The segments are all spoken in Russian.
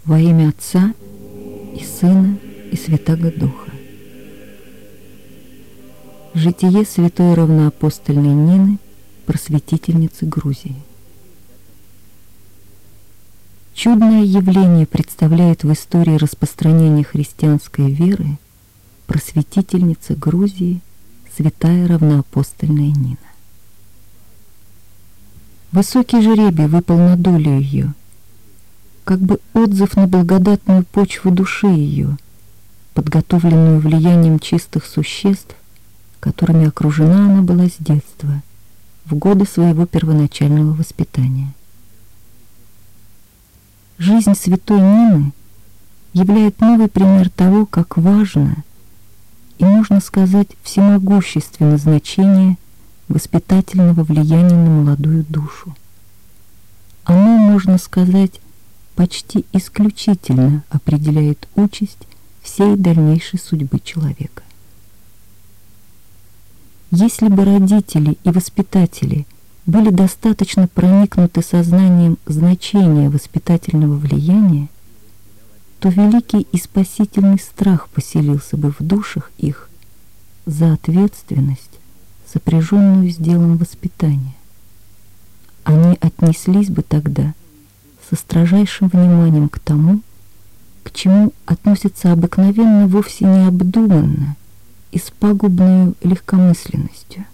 Во имя Отца и Сына и Святаго Духа. Житие святой равноапостольной Нины, просветительницы Грузии. Чудное явление представляет в истории распространения христианской веры просветительница Грузии, святая равноапостольная Нина. Высокий жребий выпал на долю ее, как бы отзыв на благодатную почву души ее, подготовленную влиянием чистых существ, которыми окружена она была с детства, в годы своего первоначального воспитания. Жизнь святой Нины являет новый пример того, как важно и, можно сказать, всемогущественно значение воспитательного влияния на молодую душу. Оно, можно сказать, почти исключительно определяет участь всей дальнейшей судьбы человека. Если бы родители и воспитатели были достаточно проникнуты сознанием значения воспитательного влияния, то великий и спасительный страх поселился бы в душах их за ответственность, сопряженную с делом воспитания. Они отнеслись бы тогда со строжайшим вниманием к тому, к чему относятся обыкновенно вовсе необдуманно и с пагубной легкомысленностью.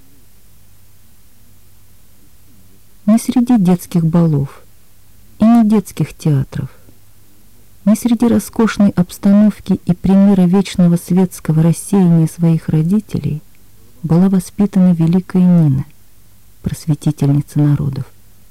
Не среди детских балов и не детских театров, не среди роскошной обстановки и примера вечного светского рассеяния своих родителей была воспитана великая Нина, просветительница народов.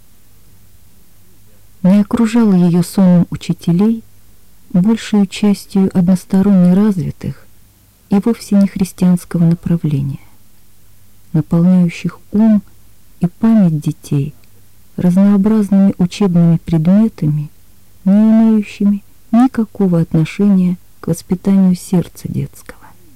Не окружала ее сонмом учителей, большей частью односторонне развитых и вовсе не христианского направления, наполняющих ум и память детей разнообразными учебными предметами, не имеющими никакого отношения к воспитанию сердца детского.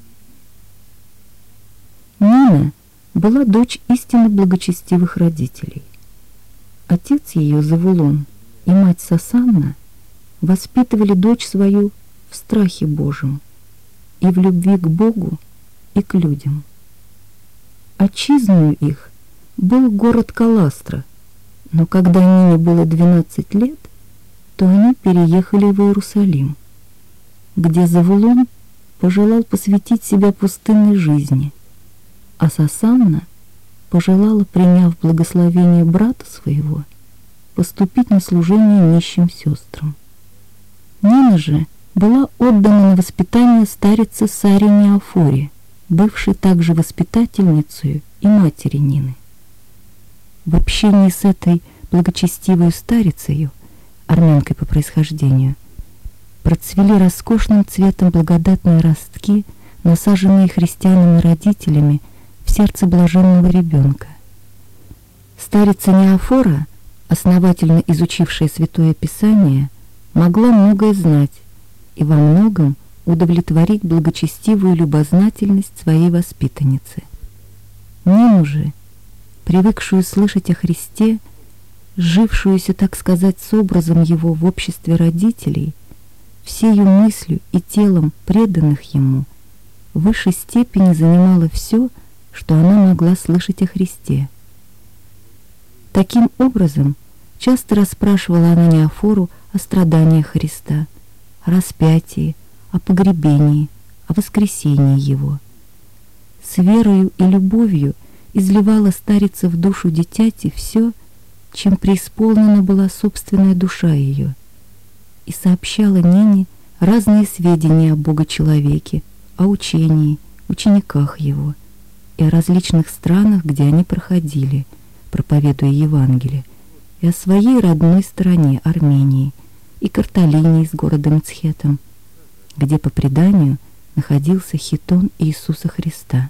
Нина была дочь истинно благочестивых родителей. Отец ее, Завулон, и мать Сасанна воспитывали дочь свою в страхе Божьем и в любви к Богу и к людям. Отчизною их был город Каластра, но когда Нине было 12 лет, то они переехали в Иерусалим, где Завулон пожелал посвятить себя пустынной жизни, а Сасанна пожелала, приняв благословение брата своего, поступить на служение нищим сестрам. Нина же была отдана на воспитание старице Саре Неофоре, бывшей также воспитательницей и матери Нины. В общении с этой благочестивой старицею, армянкой по происхождению, процвели роскошным цветом благодатные ростки, насаженные христианами-родителями в сердце блаженного ребенка. Старица Неофора, основательно изучившая Святое Писание, могла многое знать и во многом удовлетворить благочестивую любознательность своей воспитанницы. Нину же, привыкшую слышать о Христе, жившуюся, так сказать, с образом Его в обществе родителей, всею мыслью и телом преданных Ему, в высшей степени занимало все, что она могла слышать о Христе. Таким образом, часто расспрашивала она Неофору о страданиях Христа, о распятии, о погребении, о воскресении Его. С верою и любовью изливала старица в душу дитяти все, чем преисполнена была собственная душа ее, и сообщала Нине разные сведения о Бога-человеке, о учении, учениках Его и о различных странах, где они проходили, проповедуя Евангелие, и о своей родной стране Армении и Карталине с городом Мцхетом, где по преданию находился хитон Иисуса Христа.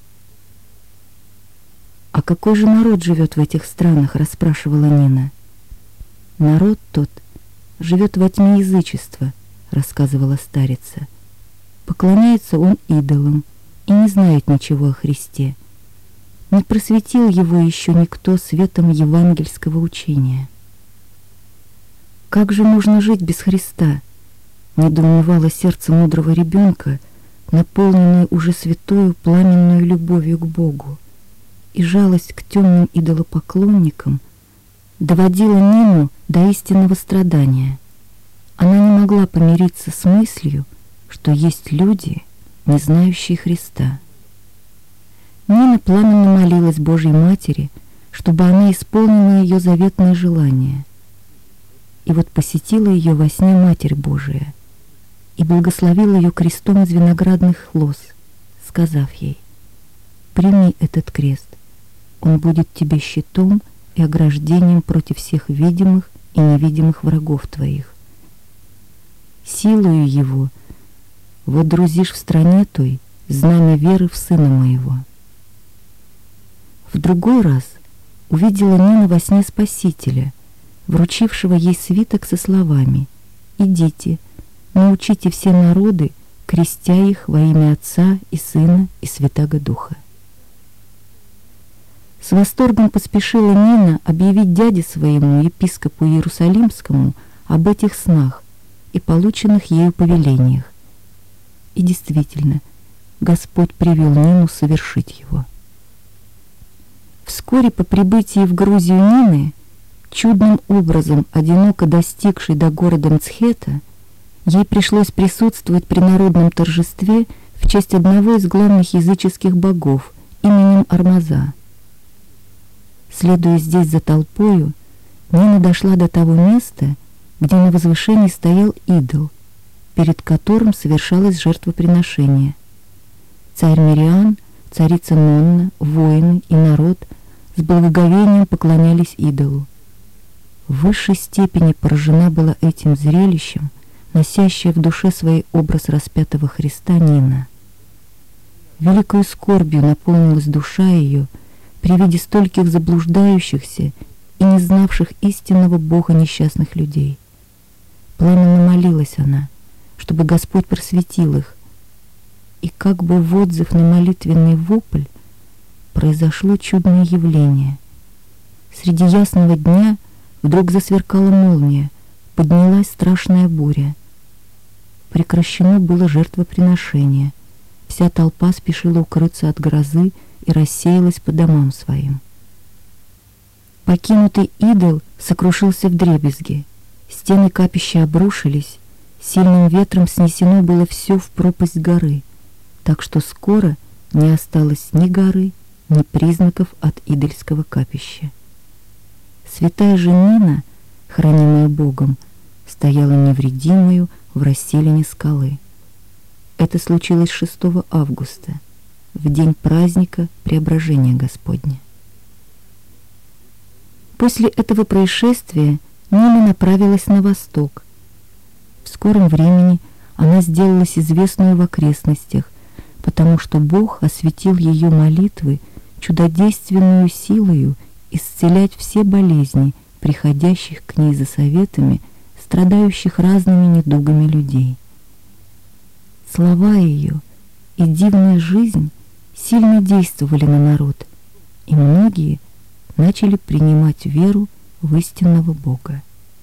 «А какой же народ живет в этих странах?» — расспрашивала Нина. «Народ тот живет во тьме язычества», — рассказывала старица. «Поклоняется он идолам и не знает ничего о Христе. Не просветил его еще никто светом евангельского учения. Как же можно жить без Христа, недоумевало сердце мудрого ребенка, наполненное уже святою пламенную любовью к Богу, и жалость к темным идолопоклонникам доводила Нину до истинного страдания. Она не могла помириться с мыслью, что есть люди, не знающие Христа. Нина пламенно молилась Божьей Матери, чтобы она исполнила ее заветное желание. И вот посетила ее во сне Матерь Божия и благословила ее крестом из виноградных лоз, сказав ей: «Прими этот крест, он будет тебе щитом и ограждением против всех видимых и невидимых врагов твоих. Силою его водрузишь в стране той знамя веры в Сына моего». В другой раз увидела Нина во сне Спасителя, вручившего ей свиток со словами: «Идите, научите все народы, крестя их во имя Отца и Сына и Святаго Духа». С восторгом поспешила Нина объявить дяде своему, епископу Иерусалимскому, об этих снах и полученных ею повелениях. И действительно, Господь привел Нину совершить его. Вскоре по прибытии в Грузию Нины, чудным образом одиноко достигшей до города Мцхета, ей пришлось присутствовать при народном торжестве в честь одного из главных языческих богов именем Армаза. Следуя здесь за толпою, Нина дошла до того места, где на возвышении стоял идол, перед которым совершалось жертвоприношение. Царь Мириан, царица Нонна, воины и народ с благоговением поклонялись идолу. В высшей степени поражена была этим зрелищем, носящая в душе своей образ распятого Христа Нина. Великою скорбью наполнилась душа ее при виде стольких заблуждающихся и не знавших истинного Бога несчастных людей. Пламенно молилась она, чтобы Господь просветил их, и как бы в отзыв на молитвенный вопль произошло чудное явление. Среди ясного дня вдруг засверкала молния, поднялась страшная буря. Прекращено было жертвоприношение, вся толпа спешила укрыться от грозы и рассеялась по домам своим. Покинутый идол сокрушился вдребезги, стены капища обрушились, сильным ветром снесено было все в пропасть горы, так что скоро не осталось ни горы, ни признаков от идольского капища. Святая же Нина, хранимая Богом, стояла невредимою в расселине скалы. Это случилось 6 августа, в день праздника Преображения Господня. После этого происшествия Нина направилась на восток. В скором времени она сделалась известной в окрестностях, потому что Бог осветил ее молитвы чудодейственную силою исцелять все болезни, приходящих к ней за советами, страдающих разными недугами людей. Слова ее и дивная жизнь сильно действовали на народ, и многие начали принимать веру в истинного Бога.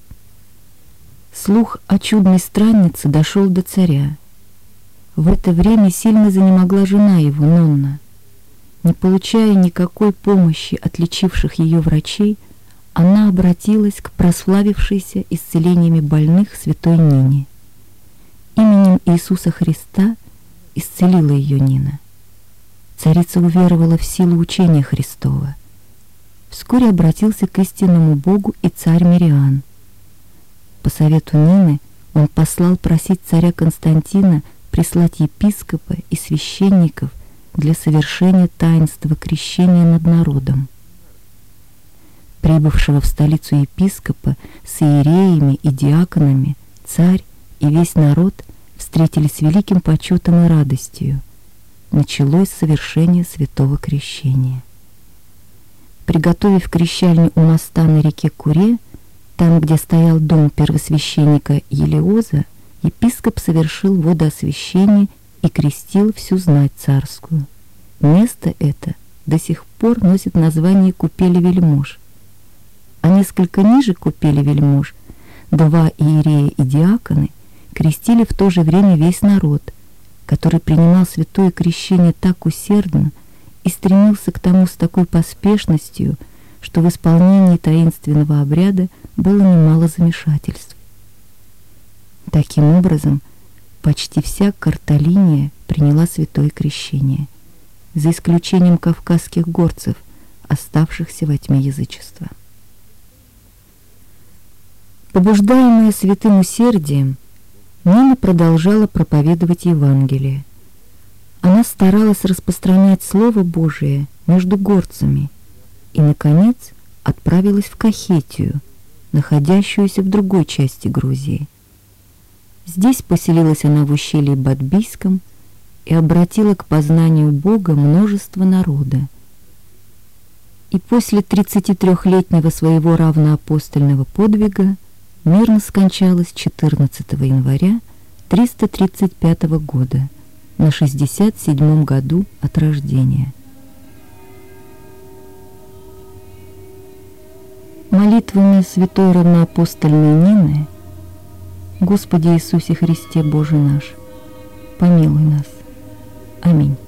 Слух о чудной страннице дошел до царя. В это время сильно занемогла жена его, Нонна. Не получая никакой помощи от лечивших ее врачей, она обратилась к прославившейся исцелениями больных святой Нине. Именем Иисуса Христа исцелила ее Нина. Царица уверовала в силу учения Христова. Вскоре обратился к истинному Богу и царь Мириан. По совету Нины он послал просить царя Константина прислать епископа и священников для совершения таинства крещения над народом. Прибывшего в столицу епископа с иереями и диаконами царь и весь народ встретили с великим почетом и радостью. Началось совершение святого крещения. Приготовив крещальню у моста на реке Куре, там, где стоял дом первосвященника Елеоза, епископ совершил водоосвящение и крестил всю знать царскую. Место это до сих пор носит название Купели Вельмож. А несколько ниже Купели Вельмож 2 иерея и диаконы крестили в то же время весь народ, который принимал святое крещение так усердно и стремился к тому с такой поспешностью, что в исполнении таинственного обряда было немало замешательств. Таким образом, почти вся Карталиния приняла святое крещение, за исключением кавказских горцев, оставшихся во тьме язычества. Побуждаемая святым усердием, Нина продолжала проповедовать Евангелие. Она старалась распространять Слово Божие между горцами и, наконец, отправилась в Кахетию, находящуюся в другой части Грузии. Здесь поселилась она в ущелье Бадбийском и обратила к познанию Бога множество народа. И после 33-летнего своего равноапостольного подвига мирно скончалась 14 января 335 года на 67 году от рождения. Молитвами святой равноапостольной Нины: Господи Иисусе Христе, Боже наш, помилуй нас. Аминь.